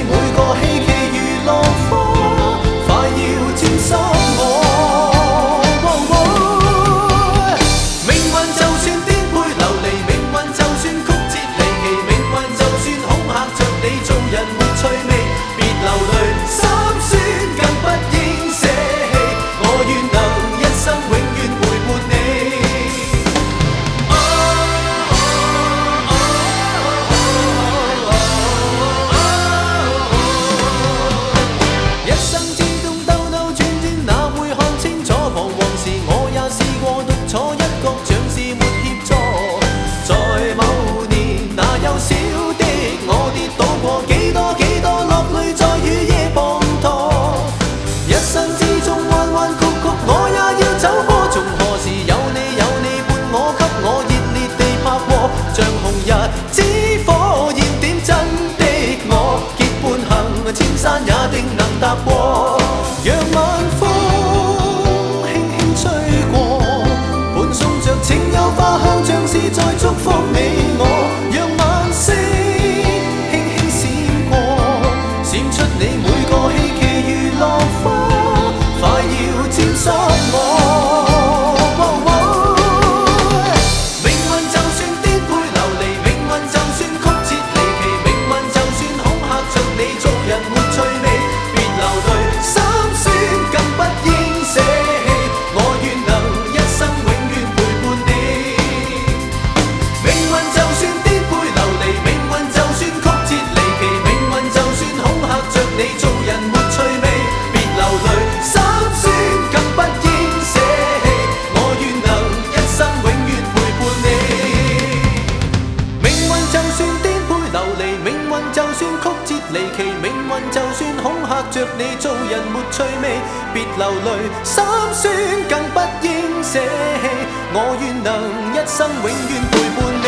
每個希冀如浪花，快要沾濕我。命運就算顛沛流離，命運就算曲折離奇，命運就算恐嚇着你，做人沒趣味，別流淚，心酸更不應捨棄，我願能一生永遠陪伴你。一生之中兜兜轉轉，哪會看清楚？彷徨時我也試過獨坐一角，像是沒協助。在某年，那幼小的我跌倒過幾多幾多，落淚在雨夜滂沱。一生之中彎彎曲曲，我也要走過。從何時有你伴我，給我熱烈地拍和，像紅日之火焰點真的我，結伴行千山也定能踏過。讓晚風輕輕吹過，伴送着情有花香，像是在祝福你我。讓晚星輕輕閃過，閃出你每個希冀如浪花，快要沾濕我。命運就算顛沛流離，命運就算曲折離奇，命運就算恐嚇着你，做人沒趣味，別流淚，心酸更不應捨棄，我願能一生永遠陪伴你。命運就算顛沛流離，命運就算曲折離奇，命運就算恐嚇着你，做人沒趣味，別流淚，心酸更不應捨棄，我願能一生永遠陪伴你。命運就算顛沛流離，命運就算曲折離奇，命運就算恐嚇着你，做人沒趣味，別流淚，心酸更不應捨棄，我願能一生永遠陪伴你。